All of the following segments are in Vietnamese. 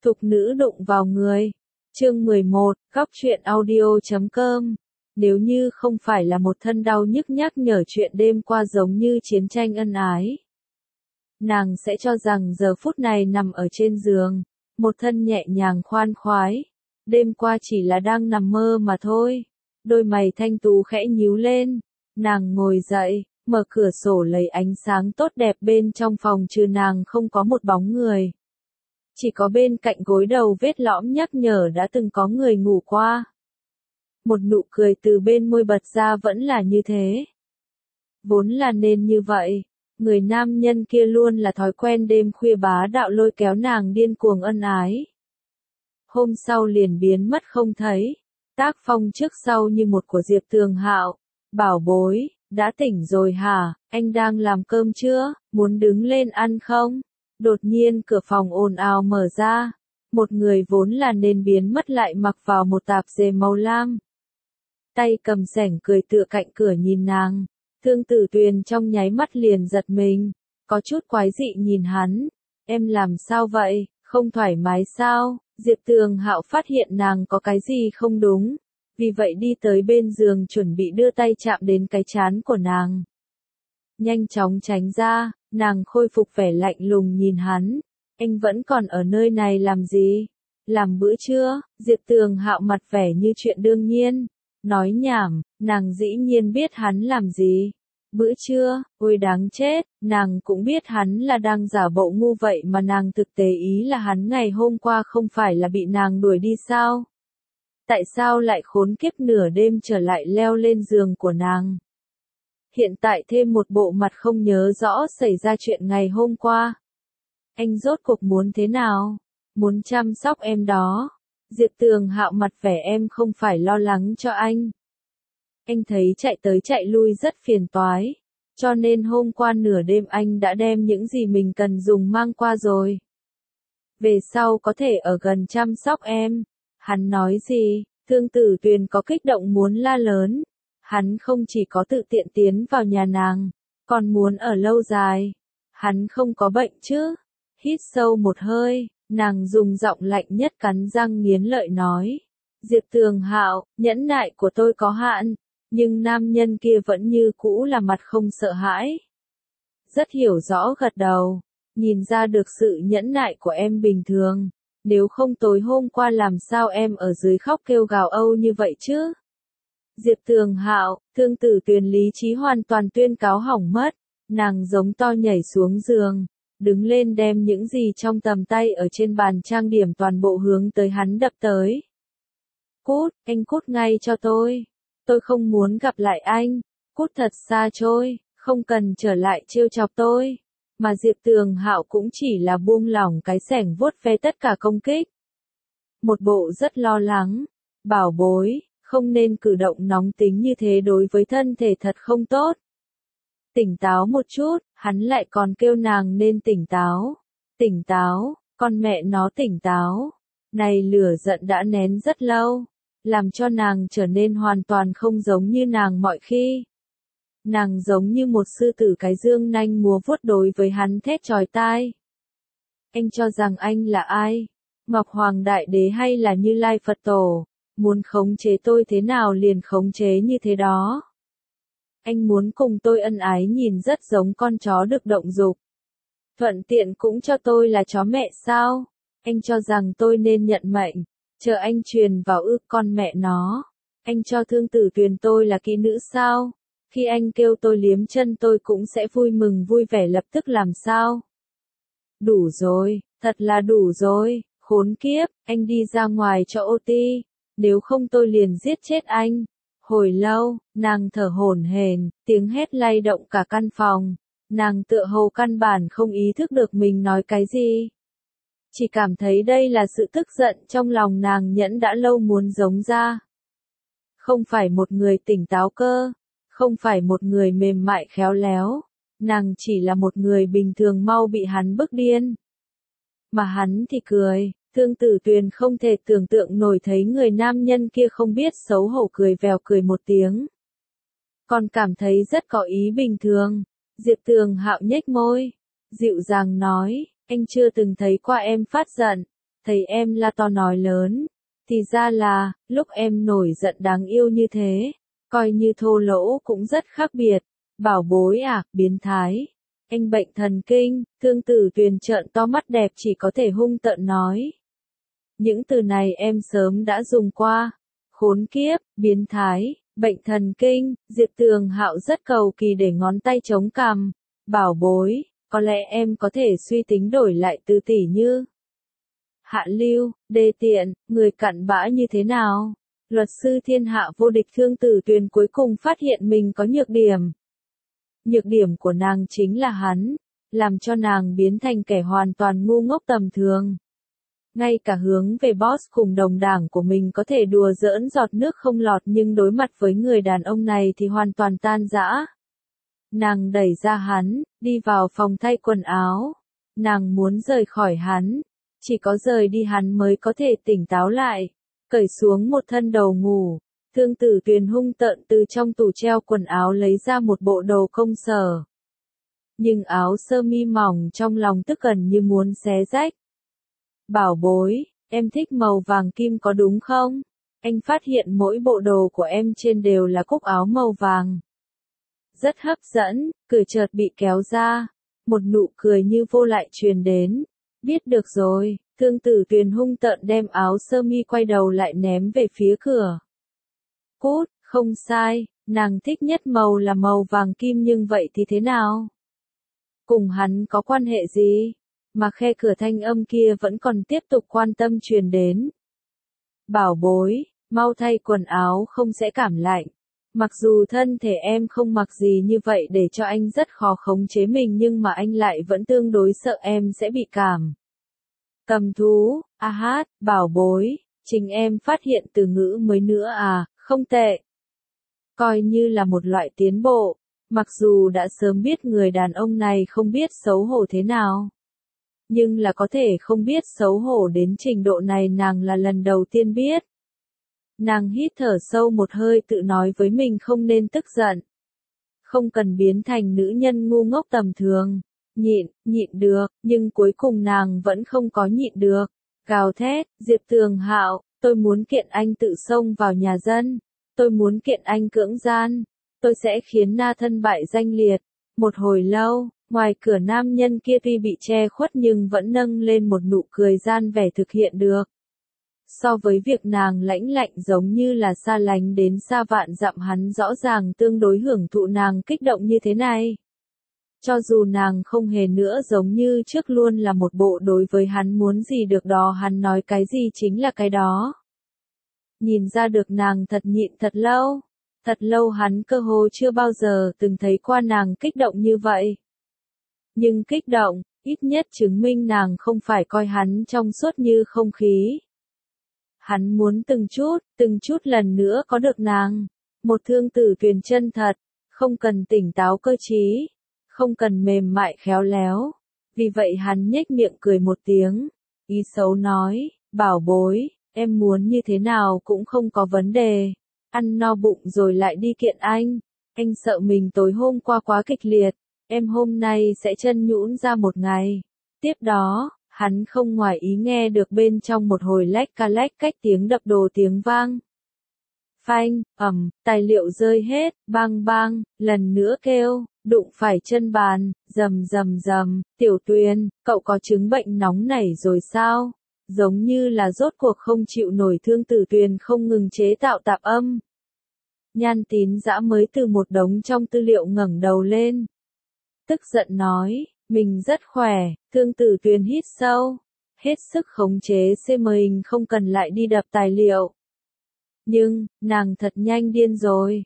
Thục nữ đụng vào người. Chương 11, Góc truyện audio.com. Nếu như không phải là một thân đau nhức nhắc nhở chuyện đêm qua giống như chiến tranh ân ái, nàng sẽ cho rằng giờ phút này nằm ở trên giường, một thân nhẹ nhàng khoan khoái. Đêm qua chỉ là đang nằm mơ mà thôi. Đôi mày thanh tú khẽ nhíu lên. Nàng ngồi dậy, mở cửa sổ lấy ánh sáng tốt đẹp bên trong phòng, trừ nàng không có một bóng người. Chỉ có bên cạnh gối đầu vết lõm nhắc nhở đã từng có người ngủ qua. Một nụ cười từ bên môi bật ra vẫn là như thế. Vốn là nên như vậy. Người nam nhân kia luôn là thói quen đêm khuya bá đạo lôi kéo nàng điên cuồng ân ái. Hôm sau liền biến mất không thấy. Tác phong trước sau như một của Diệp Tường Hạo. Bảo bối, đã tỉnh rồi hả? Anh đang làm cơm chưa? Muốn đứng lên ăn không? Đột nhiên cửa phòng ồn ào mở ra. Một người vốn là nên biến mất lại mặc vào một tạp dề màu lam. Tay cầm xẻng cười tựa cạnh cửa nhìn nàng. Thương Tử Tuyền trong nháy mắt liền giật mình. Có chút quái dị nhìn hắn. Em làm sao vậy? Không thoải mái sao? Diệp Tường Hạo phát hiện nàng có cái gì không đúng. Vì vậy đi tới bên giường chuẩn bị đưa tay chạm đến cái trán của nàng. Nhanh chóng tránh ra, nàng khôi phục vẻ lạnh lùng nhìn hắn. Anh vẫn còn ở nơi này làm gì? Làm bữa trưa? Diệp Tường Hạo mặt vẻ như chuyện đương nhiên. Nói nhảm, nàng dĩ nhiên biết hắn làm gì. Bữa trưa, ôi đáng chết, nàng cũng biết hắn là đang giả bộ ngu vậy mà nàng thực tế ý là hắn ngày hôm qua không phải là bị nàng đuổi đi sao? Tại sao lại khốn kiếp nửa đêm trở lại leo lên giường của nàng? Hiện tại thêm một bộ mặt không nhớ rõ xảy ra chuyện ngày hôm qua. Anh rốt cuộc muốn thế nào? Muốn chăm sóc em đó. Diệp Tường Hạo mặt vẻ em không phải lo lắng cho anh. Anh thấy chạy tới chạy lui rất phiền toái. Cho nên hôm qua nửa đêm anh đã đem những gì mình cần dùng mang qua rồi. Về sau có thể ở gần chăm sóc em. Hắn nói gì? Thương Tử Tuyền có kích động muốn la lớn. Hắn không chỉ có tự tiện tiến vào nhà nàng, còn muốn ở lâu dài. Hắn không có bệnh chứ? Hít sâu một hơi, nàng dùng giọng lạnh nhất cắn răng nghiến lợi nói. Diệp Tường Hạo, nhẫn nại của tôi có hạn, nhưng nam nhân kia vẫn như cũ là mặt không sợ hãi. Rất hiểu rõ gật đầu, nhìn ra được sự nhẫn nại của em bình thường. Nếu không tối hôm qua làm sao em ở dưới khóc kêu gào âu như vậy chứ? Diệp Tường Hạo, Thương Tử Tuyền lý trí hoàn toàn tuyên cáo hỏng mất. Nàng giống to nhảy xuống giường, đứng lên đem những gì trong tầm tay ở trên bàn trang điểm toàn bộ hướng tới hắn đập tới. Cút, anh cút ngay cho tôi. Tôi không muốn gặp lại anh. Cút thật xa trôi, không cần trở lại trêu chọc tôi. Mà Diệp Tường Hạo cũng chỉ là buông lỏng cái xẻng vuốt ve tất cả công kích. Một bộ rất lo lắng. Bảo bối, không nên cử động nóng tính như thế, đối với thân thể thật không tốt. Tỉnh táo một chút, hắn lại còn kêu nàng nên tỉnh táo. Tỉnh táo, con mẹ nó tỉnh táo. Này lửa giận đã nén rất lâu, làm cho nàng trở nên hoàn toàn không giống như nàng mọi khi. Nàng giống như một sư tử cái dương nanh múa vuốt đối với hắn thét chói tai. Anh cho rằng anh là ai? Ngọc Hoàng Đại Đế hay là Như Lai Phật Tổ? Muốn khống chế tôi thế nào liền khống chế như thế đó. Anh muốn cùng tôi ân ái nhìn rất giống con chó được động dục. Thuận tiện cũng cho tôi là chó mẹ sao? Anh cho rằng tôi nên nhận mệnh, chờ anh truyền vào con mẹ nó. Anh cho Thương Tử Tuyền tôi là kỹ nữ sao? Khi anh kêu tôi liếm chân tôi cũng sẽ vui mừng vui vẻ lập tức làm sao? Đủ rồi, thật là đủ rồi, khốn kiếp, anh đi ra ngoài cho OT, nếu không tôi liền giết chết anh. Hồi lâu, nàng thở hổn hển, tiếng hét lay động cả căn phòng. Nàng tựa hồ căn bản không ý thức được mình nói cái gì. Chỉ cảm thấy đây là sự tức giận trong lòng nàng nhẫn đã lâu muốn giống ra. Không phải một người tỉnh táo cơ, không phải một người mềm mại khéo léo, nàng chỉ là một người bình thường mau bị hắn bức điên. Mà hắn thì cười. Thương Tử Tuyền không thể tưởng tượng nổi thấy người nam nhân kia không biết xấu hổ cười vèo cười một tiếng. Còn cảm thấy rất có ý bình thường. Diệp Tường Hạo nhếch môi, dịu dàng nói, anh chưa từng thấy qua em phát giận. thấy em la to nói lớn. Thì ra là, lúc em nổi giận đáng yêu như thế, coi như thô lỗ cũng rất khác biệt. Bảo bối à, biến thái. Anh bệnh thần kinh, Thương Tử Tuyền trợn to mắt đẹp chỉ có thể hung tợn nói. Những từ này em sớm đã dùng qua. Khốn kiếp, biến thái, bệnh thần kinh, Diệp Tường Hạo rất cầu kỳ để ngón tay chống cằm. Bảo bối, có lẽ em có thể suy tính đổi lại từ tỷ như. Hạ lưu, đê tiện, người cặn bã như thế nào? Luật sư thiên hạ vô địch Thương Tử Tuyền cuối cùng phát hiện mình có nhược điểm. Nhược điểm của nàng chính là hắn, làm cho nàng biến thành kẻ hoàn toàn ngu ngốc tầm thường. Ngay cả hướng về boss cùng đồng đảng của mình có thể đùa giỡn giọt nước không lọt nhưng đối mặt với người đàn ông này thì hoàn toàn tan rã. Nàng đẩy ra hắn, đi vào phòng thay quần áo. Nàng muốn rời khỏi hắn. Chỉ có rời đi hắn mới có thể tỉnh táo lại. Cởi xuống một thân đầu ngủ. Thương Tử Tuyền hung tợn từ trong tủ treo quần áo lấy ra một bộ đồ công sở. Nhưng áo sơ mi mỏng trong lòng tức gần như muốn xé rách. Bảo bối, em thích màu vàng kim có đúng không? Anh phát hiện mỗi bộ đồ của em trên đều là cúc áo màu vàng. Rất hấp dẫn, cười chợt bị kéo ra. Một nụ cười như vô lại truyền đến. Biết được rồi, Thương Tử Tuyền hung tợn đem áo sơ mi quay đầu lại ném về phía cửa. Cút, không sai, nàng thích nhất màu là màu vàng kim nhưng vậy thì thế nào? Cùng hắn có quan hệ gì? Mà khe cửa thanh âm kia vẫn còn tiếp tục quan tâm truyền đến. Bảo bối, mau thay quần áo không sẽ cảm lạnh. Mặc dù thân thể em không mặc gì như vậy để cho anh rất khó khống chế mình nhưng mà anh lại vẫn tương đối sợ em sẽ bị cảm. Cầm thú, hát, bảo bối, chính em phát hiện từ ngữ mới nữa à, không tệ. Coi như là một loại tiến bộ, mặc dù đã sớm biết người đàn ông này không biết xấu hổ thế nào. Nhưng là có thể không biết xấu hổ đến trình độ này nàng là lần đầu tiên biết. Nàng hít thở sâu một hơi tự nói với mình không nên tức giận. Không cần biến thành nữ nhân ngu ngốc tầm thường. Nhịn được, nhưng cuối cùng nàng vẫn không có nhịn được. Gào thét, Diệp Tường Hạo, tôi muốn kiện anh tự xông vào nhà dân. Tôi muốn kiện anh cưỡng gian. Tôi sẽ khiến na thân bại danh liệt. Một hồi lâu, ngoài cửa nam nhân kia tuy bị che khuất nhưng vẫn nâng lên một nụ cười gian vẻ thực hiện được. So với việc nàng lãnh lạnh giống như là xa lánh đến xa vạn dặm hắn rõ ràng tương đối hưởng thụ nàng kích động như thế này. Cho dù nàng không hề nữa giống như trước luôn là một bộ đối với hắn muốn gì được đó hắn nói cái gì chính là cái đó. Nhìn ra được nàng thật nhịn thật lâu hắn cơ hồ chưa bao giờ từng thấy qua nàng kích động như vậy. Nhưng kích động, ít nhất chứng minh nàng không phải coi hắn trong suốt như không khí. Hắn muốn từng chút lần nữa có được nàng. Một Thương Tử Tuyền chân thật, không cần tỉnh táo cơ trí, không cần mềm mại khéo léo. Vì vậy hắn nhếch miệng cười một tiếng, ý xấu nói, bảo bối, em muốn như thế nào cũng không có vấn đề. Ăn no bụng rồi lại đi kiện anh sợ mình tối hôm qua quá kịch liệt, em hôm nay sẽ chân nhũn ra một ngày. Tiếp đó, hắn không ngoài ý nghe được bên trong một hồi lách cách tiếng đập đồ tiếng vang. Phanh, tài liệu rơi hết, bang, lần nữa kêu, đụng phải chân bàn, rầm, Tiểu Tuyền, cậu có chứng bệnh nóng nảy rồi sao? Giống như là rốt cuộc không chịu nổi Thương Tử Tuyền không ngừng chế tạo tạp âm. Nhan Tín Dã mới từ một đống trong tư liệu ngẩng đầu lên. Tức giận nói, mình rất khỏe, Thương Tử Tuyền hít sâu, hết sức khống chế mình không cần lại đi đập tài liệu. Nhưng, nàng thật nhanh điên rồi.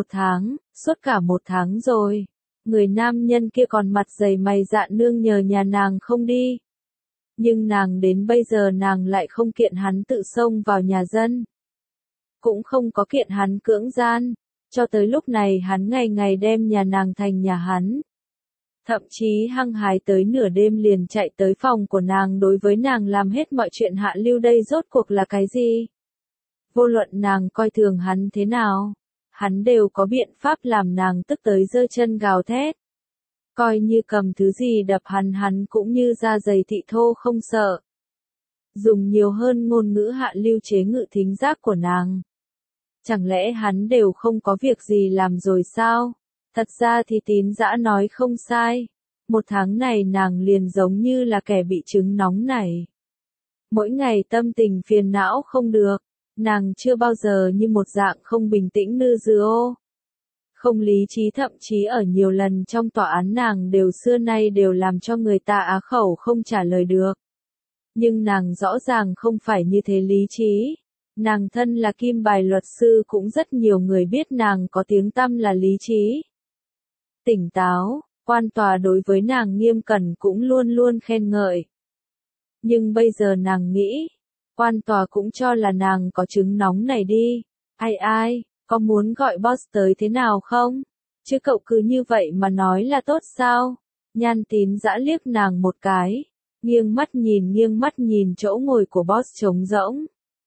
Suốt cả một tháng rồi. Người nam nhân kia còn mặt dày mày dạn nương nhờ nhà nàng không đi. Nhưng nàng đến bây giờ nàng lại không kiện hắn tự xông vào nhà dân. Cũng không có kiện hắn cưỡng gian. Cho tới lúc này hắn ngày ngày đem nhà nàng thành nhà hắn. Thậm chí hăng hái tới nửa đêm liền chạy tới phòng của nàng đối với nàng làm hết mọi chuyện hạ lưu đây rốt cuộc là cái gì? Vô luận nàng coi thường hắn thế nào, hắn đều có biện pháp làm nàng tức tới giơ chân gào thét. Coi như cầm thứ gì đập hắn cũng như da giày thị thô không sợ. dùng nhiều hơn ngôn ngữ hạ lưu chế ngự thính giác của nàng. Chẳng lẽ hắn đều không có việc gì làm rồi sao? Thật ra thì Tín Dã nói không sai. Một tháng này nàng liền giống như là kẻ bị trứng nóng nảy. Mỗi ngày tâm tình phiền não không được, nàng chưa bao giờ như một dạng không bình tĩnh như Dư. Không lý trí, thậm chí ở nhiều lần trong tòa án nàng đều xưa nay đều làm cho người ta á khẩu không trả lời được. Nhưng nàng rõ ràng không phải như thế lý trí. Nàng thân là kim bài luật sư, cũng rất nhiều người biết nàng có tiếng tăm là lý trí. Tỉnh táo, quan tòa đối với nàng nghiêm cẩn cũng luôn luôn khen ngợi. Nhưng bây giờ nàng nghĩ, quan tòa cũng cho là nàng có trứng nóng này đi. Ai, có muốn gọi boss tới thế nào không? Chứ cậu cứ như vậy mà nói là tốt sao? Nhan Tín Dã liếc nàng một cái, nghiêng mắt nhìn chỗ ngồi của boss trống rỗng.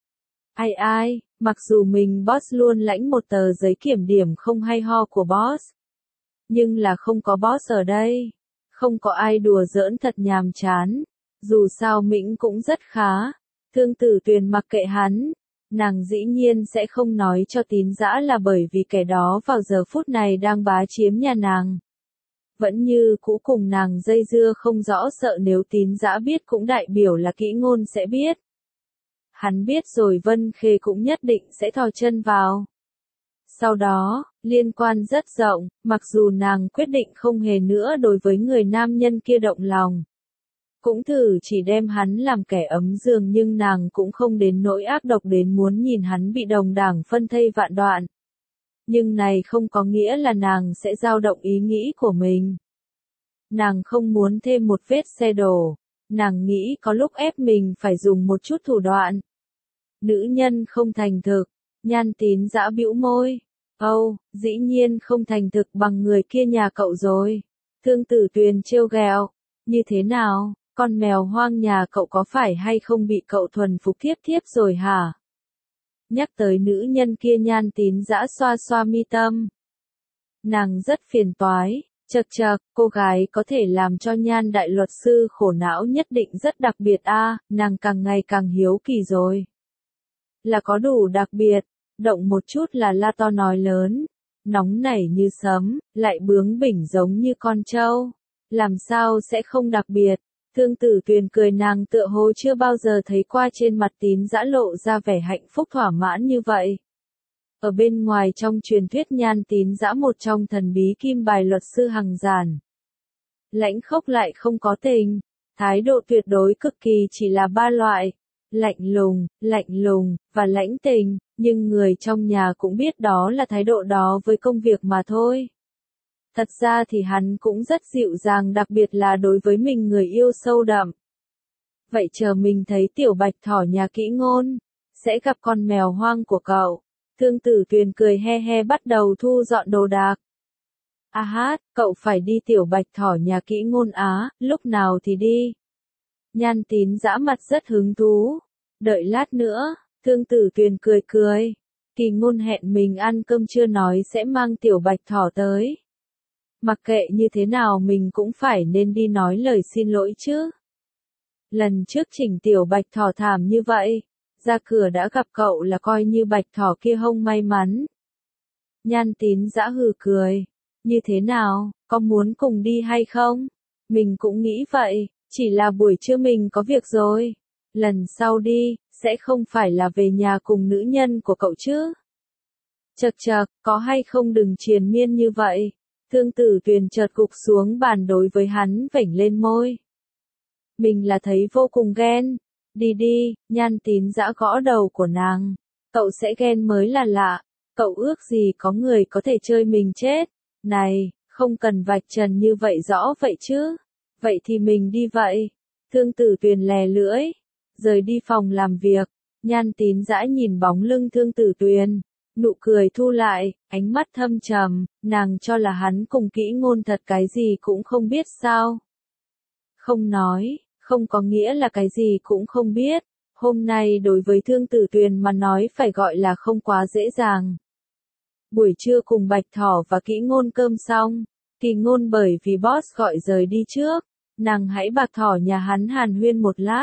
Ai, mặc dù mình boss luôn lãnh một tờ giấy kiểm điểm không hay ho của boss. Nhưng là không có boss ở đây. Không có ai đùa giỡn thật nhàm chán. Dù sao Mĩnh cũng rất khá. Thương Tử Tuyền mặc kệ hắn. Nàng dĩ nhiên sẽ không nói cho Tín Dã là bởi vì kẻ đó vào giờ phút này đang bá chiếm nhà nàng. Vẫn như cũ cùng nàng dây dưa không rõ, sợ nếu Tín Dã biết cũng đại biểu là Kỹ Ngôn sẽ biết. Hắn biết rồi Vân Khê cũng nhất định sẽ thò chân vào. Sau đó, liên quan rất rộng, mặc dù nàng quyết định không hề nữa đối với người nam nhân kia động lòng. Cũng thử chỉ đem hắn làm kẻ ấm giường, nhưng nàng cũng không đến nỗi ác độc đến muốn nhìn hắn bị đồng đảng phân thây vạn đoạn. Nhưng này không có nghĩa là nàng sẽ dao động ý nghĩ của mình. Nàng không muốn thêm một vết xe đổ. Nàng nghĩ có lúc ép mình phải dùng một chút thủ đoạn. Nữ nhân không thành thực. Nhan Tín Dã bĩu môi. Dĩ nhiên không thành thực bằng người kia nhà cậu rồi. Thương Tử Tuyền trêu ghẹo. Như thế nào, con mèo hoang nhà cậu có phải hay không bị cậu thuần phục thiếp rồi hả? Nhắc tới nữ nhân kia, Nhan Tín Dã xoa xoa mi tâm. Nàng rất phiền toái. Chậc, cô gái có thể làm cho Nhan đại luật sư khổ não nhất định rất đặc biệt a, nàng càng ngày càng hiếu kỳ rồi. Là có đủ đặc biệt, động một chút là la to nói lớn, nóng nảy như sấm, lại bướng bỉnh giống như con trâu. Làm sao sẽ không đặc biệt? Thương Tử Tuyền cười, nàng tựa hồ chưa bao giờ thấy qua trên mặt Tín Dã lộ ra vẻ hạnh phúc thỏa mãn như vậy. Ở bên ngoài trong truyền thuyết Nhan Tín Dã một trong thần bí kim bài luật sư hàng giản. Lãnh khốc lại không có tình, thái độ tuyệt đối cực kỳ, chỉ là ba loại. Lạnh lùng, và lãnh tình, nhưng người trong nhà cũng biết đó là thái độ đó với công việc mà thôi. Thật ra thì hắn cũng rất dịu dàng, đặc biệt là đối với mình người yêu sâu đậm. Vậy chờ mình thấy tiểu bạch thỏ nhà Kỹ Ngôn, sẽ gặp con mèo hoang của cậu. Thương Tử Tuyền cười he he bắt đầu thu dọn đồ đạc. Cậu phải đi tiểu bạch thỏ nhà Kỹ Ngôn á, lúc nào thì đi? Nhan Tín Dã mặt rất hứng thú. Đợi lát nữa, Thương Tử Tuyền cười. Kỳ Ngôn hẹn mình ăn cơm trưa nói sẽ mang tiểu bạch thỏ tới. Mặc kệ như thế nào mình cũng phải nên đi nói lời xin lỗi chứ. Lần trước chỉnh tiểu bạch thỏ thảm như vậy, ra cửa đã gặp cậu là coi như bạch thỏ kia hông may mắn. Nhan Tín Dã hừ cười. Như thế nào, có muốn cùng đi hay không? Mình cũng nghĩ vậy, chỉ là buổi trưa mình có việc rồi. Lần sau đi, sẽ không phải là về nhà cùng nữ nhân của cậu chứ? Chậc, có hay không đừng triền miên như vậy. Thương Tử Tuyền chợt gục xuống bàn đối với hắn vểnh lên môi. Mình là thấy vô cùng ghen. Đi, Nhan Tín Dã gõ đầu của nàng. Cậu sẽ ghen mới là lạ. Cậu ước gì có người có thể chơi mình chết. Này, không cần vạch trần như vậy rõ vậy chứ. Vậy thì mình đi vậy. Thương Tử Tuyền lè lưỡi. Rời đi phòng làm việc. Nhan Tín Dã nhìn bóng lưng Thương Tử Tuyền. Nụ cười thu lại, ánh mắt thâm trầm, nàng cho là hắn cùng Kỹ Ngôn thật cái gì cũng không biết sao. Không nói, không có nghĩa là cái gì cũng không biết. Hôm nay đối với Thương Tử Tuyền mà nói phải gọi là không quá dễ dàng. Buổi trưa cùng Bạch Thỏ và Kỹ Ngôn cơm xong, Kỳ Ngôn bởi vì boss gọi rời đi trước, nàng hãy Bạch Thỏ nhà hắn hàn huyên một lát,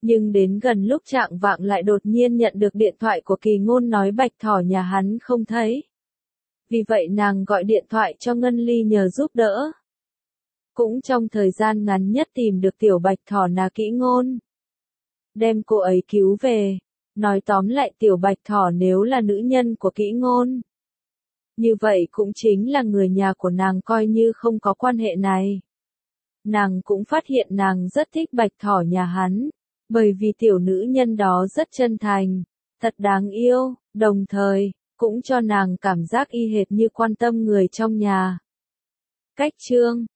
Nhưng đến gần lúc chạng vạng lại đột nhiên nhận được điện thoại của Kỳ Ngôn nói Bạch Thỏ nhà hắn không thấy. Vì vậy nàng gọi điện thoại cho Ngân Ly nhờ giúp đỡ. Cũng trong thời gian ngắn nhất tìm được tiểu Bạch Thỏ là Kỹ Ngôn. Đem cô ấy cứu về. Nói tóm lại tiểu Bạch Thỏ nếu là nữ nhân của Kỹ Ngôn. Như vậy cũng chính là người nhà của nàng coi như không có quan hệ này. Nàng cũng phát hiện nàng rất thích Bạch Thỏ nhà hắn. Bởi vì tiểu nữ nhân đó rất chân thành, thật đáng yêu, đồng thời, cũng cho nàng cảm giác y hệt như quan tâm người trong nhà. Cách chương